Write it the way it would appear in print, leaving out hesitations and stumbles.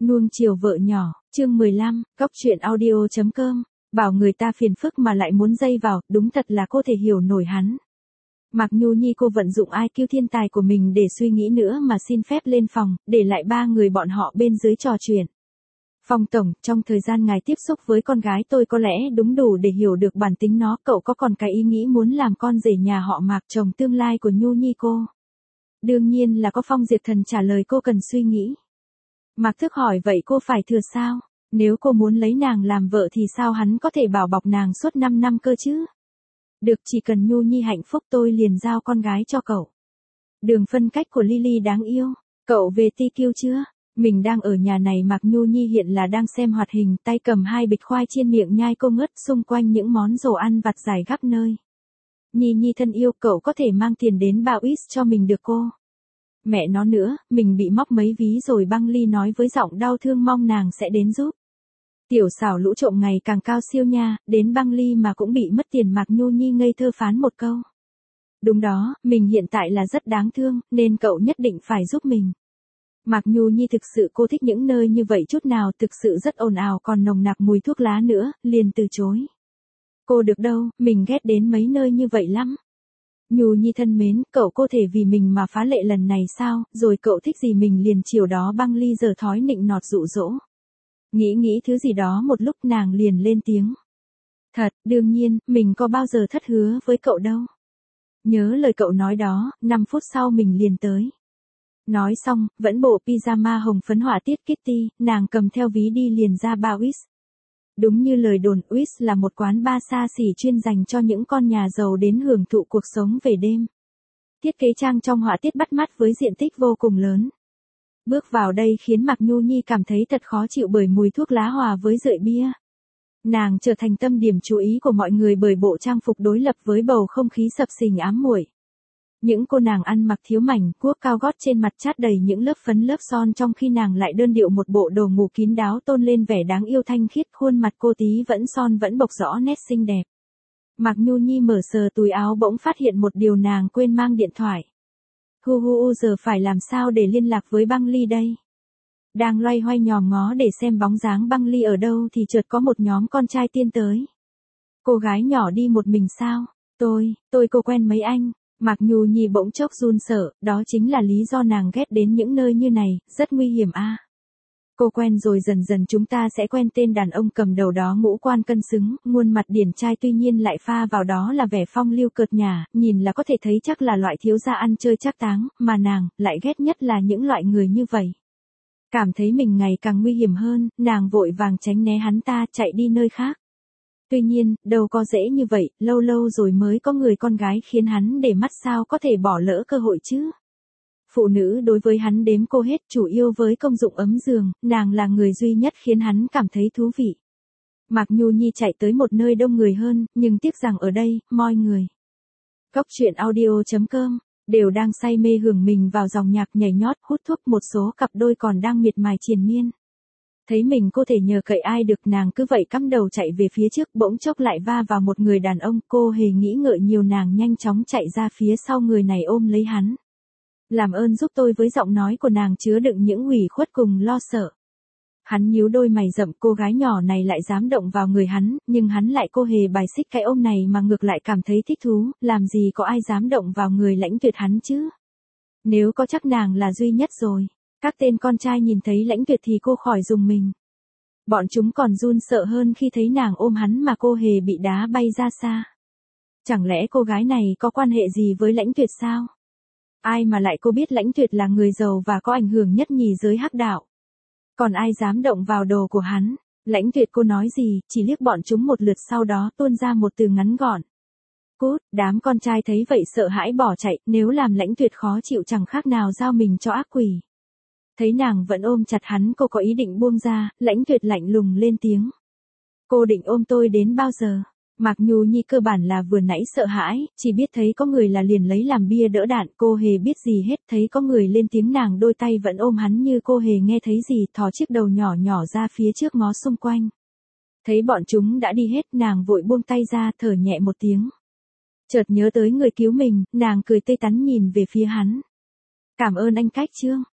Nuông chiều vợ nhỏ, chương 15, góc truyện audio.com, bảo người ta phiền phức mà lại muốn dây vào, đúng thật là cô thể hiểu nổi hắn. Mạc Nhu Nhi cô vận dụng IQ thiên tài của mình để suy nghĩ nữa mà xin phép lên phòng, để lại ba người bọn họ bên dưới trò chuyện. Phong tổng, trong thời gian ngài tiếp xúc với con gái tôi có lẽ đúng đủ để hiểu được bản tính nó, cậu có còn cái ý nghĩ muốn làm con rể nhà họ Mạc chồng tương lai của Nhu Nhi cô? Đương nhiên là có. Phong Diệp Thần trả lời cô cần suy nghĩ. Mạc Thức hỏi vậy cô phải thừa sao? Nếu cô muốn lấy nàng làm vợ thì sao hắn có thể bảo bọc nàng suốt 5 năm cơ chứ? Được, chỉ cần Nhu Nhi hạnh phúc tôi liền giao con gái cho cậu. Đường phân cách của Lily đáng yêu. Cậu về TQ chưa? Mình đang ở nhà này. Mạc Nhu Nhi hiện là đang xem hoạt hình, tay cầm 2 bịch khoai chiên miệng nhai cô ngất xung quanh những món đồ ăn vặt dài khắp nơi. Nhi Nhi thân yêu, cậu có thể mang tiền đến bao ít cho mình được cô? Mẹ nó nữa, mình bị móc mấy ví rồi. Băng Ly nói với giọng đau thương, mong nàng sẽ đến giúp. Tiểu xảo lũ trộm ngày càng cao siêu nha, đến Băng Ly mà cũng bị mất tiền. Mạc Nhu Nhi ngây thơ phán một câu. Đúng đó, mình hiện tại là rất đáng thương, nên cậu nhất định phải giúp mình. Mạc Nhu Nhi thực sự cô thích những nơi như vậy chút nào, thực sự rất ồn ào còn nồng nặc mùi thuốc lá nữa, liền từ chối. Cô được đâu, mình ghét đến mấy nơi như vậy lắm. Nhu Nhi thân mến, cậu có thể vì mình mà phá lệ lần này sao, rồi cậu thích gì mình liền chiều đó. Băng Ly giờ thói nịnh nọt dụ dỗ. Nghĩ thứ gì đó một lúc nàng liền lên tiếng. Thật, đương nhiên, mình có bao giờ thất hứa với cậu đâu. Nhớ lời cậu nói đó, 5 phút sau mình liền tới. Nói xong, vẫn bộ pyjama hồng phấn họa tiết Kitty, nàng cầm theo ví đi liền ra bar Wish. Đúng như lời đồn, Wish là một quán bar xa xỉ chuyên dành cho những con nhà giàu đến hưởng thụ cuộc sống về đêm. Thiết kế trang trong họa tiết bắt mắt với diện tích vô cùng lớn. Bước vào đây khiến Mạc Nhu Nhi cảm thấy thật khó chịu bởi mùi thuốc lá hòa với rượu bia. Nàng trở thành tâm điểm chú ý của mọi người bởi bộ trang phục đối lập với bầu không khí sập sình ám muội. Những cô nàng ăn mặc thiếu mảnh, cuốc cao gót, trên mặt chát đầy những lớp phấn lớp son, trong khi nàng lại đơn điệu một bộ đồ ngủ kín đáo tôn lên vẻ đáng yêu thanh khiết. Khuôn mặt cô tí vẫn son vẫn bộc rõ nét xinh đẹp. Mạc Nhu Nhi mở sờ túi áo bỗng phát hiện một điều, nàng quên mang điện thoại. Giờ phải làm sao để liên lạc với Băng Ly đây? Đang loay hoay nhòm ngó để xem bóng dáng Băng Ly ở đâu thì chợt có một nhóm con trai tiên tới. Cô gái nhỏ đi một mình sao? Cô quen mấy anh. Mạc Nhu Nhi bỗng chốc run sợ, đó chính là lý do nàng ghét đến những nơi như này, rất nguy hiểm a. Cô quen rồi, dần dần chúng ta sẽ quen. Tên đàn ông cầm đầu đó ngũ quan cân xứng, muôn mặt điển trai, tuy nhiên lại pha vào đó là vẻ phong lưu cợt nhả, nhìn là có thể thấy chắc là loại thiếu gia ăn chơi trác táng, mà nàng lại ghét nhất là những loại người như vậy. Cảm thấy mình ngày càng nguy hiểm hơn, nàng vội vàng tránh né hắn ta, chạy đi nơi khác. Tuy nhiên, đâu có dễ như vậy, lâu lâu rồi mới có người con gái khiến hắn để mắt, sao có thể bỏ lỡ cơ hội chứ? Phụ nữ đối với hắn đếm cô hết, chủ yếu với công dụng ấm giường, nàng là người duy nhất khiến hắn cảm thấy thú vị. Mạc Nhu Nhi chạy tới một nơi đông người hơn, nhưng tiếc rằng ở đây, mọi người. Góc truyện audio.com, đều đang say mê hưởng mình vào dòng nhạc nhảy nhót hút thuốc, một số cặp đôi còn đang miệt mài triền miên. Thấy mình có thể nhờ cậy ai được, nàng cứ vậy cắm đầu chạy về phía trước, bỗng chốc lại va vào một người đàn ông. Cô hề nghĩ ngợi nhiều, nàng nhanh chóng chạy ra phía sau người này ôm lấy hắn. Làm ơn giúp tôi, với giọng nói của nàng chứa đựng những ủy khuất cùng lo sợ. Hắn nhíu đôi mày rậm, cô gái nhỏ này lại dám động vào người hắn, nhưng hắn lại cô hề bài xích cái ôm này mà ngược lại cảm thấy thích thú, làm gì có ai dám động vào người Lãnh Tuyệt hắn chứ. Nếu có chắc nàng là duy nhất rồi. Các tên con trai nhìn thấy Lãnh Tuyệt thì cô khỏi rùng mình. Bọn chúng còn run sợ hơn khi thấy nàng ôm hắn mà cô hề bị đá bay ra xa. Chẳng lẽ cô gái này có quan hệ gì với Lãnh Tuyệt sao? Ai mà lại cô biết Lãnh Tuyệt là người giàu và có ảnh hưởng nhất nhì giới hắc đạo. Còn ai dám động vào đồ của hắn? Lãnh Tuyệt cô nói gì, chỉ liếc bọn chúng một lượt sau đó tuôn ra một từ ngắn gọn. Cút. Đám con trai thấy vậy sợ hãi bỏ chạy, nếu làm Lãnh Tuyệt khó chịu chẳng khác nào giao mình cho ác quỷ. Thấy nàng vẫn ôm chặt hắn, cô có ý định buông ra, Lãnh Tuyệt lạnh lùng lên tiếng. Cô định ôm tôi đến bao giờ? Mạc Nhu Nhi cơ bản là vừa nãy sợ hãi, chỉ biết thấy có người là liền lấy làm bia đỡ đạn, cô hề biết gì hết. Thấy có người lên tiếng, nàng đôi tay vẫn ôm hắn như cô hề nghe thấy gì, thò chiếc đầu nhỏ nhỏ ra phía trước ngó xung quanh. Thấy bọn chúng đã đi hết, nàng vội buông tay ra, thở nhẹ một tiếng. Chợt nhớ tới người cứu mình, nàng cười tươi tắn nhìn về phía hắn. Cảm ơn anh Cách Trương.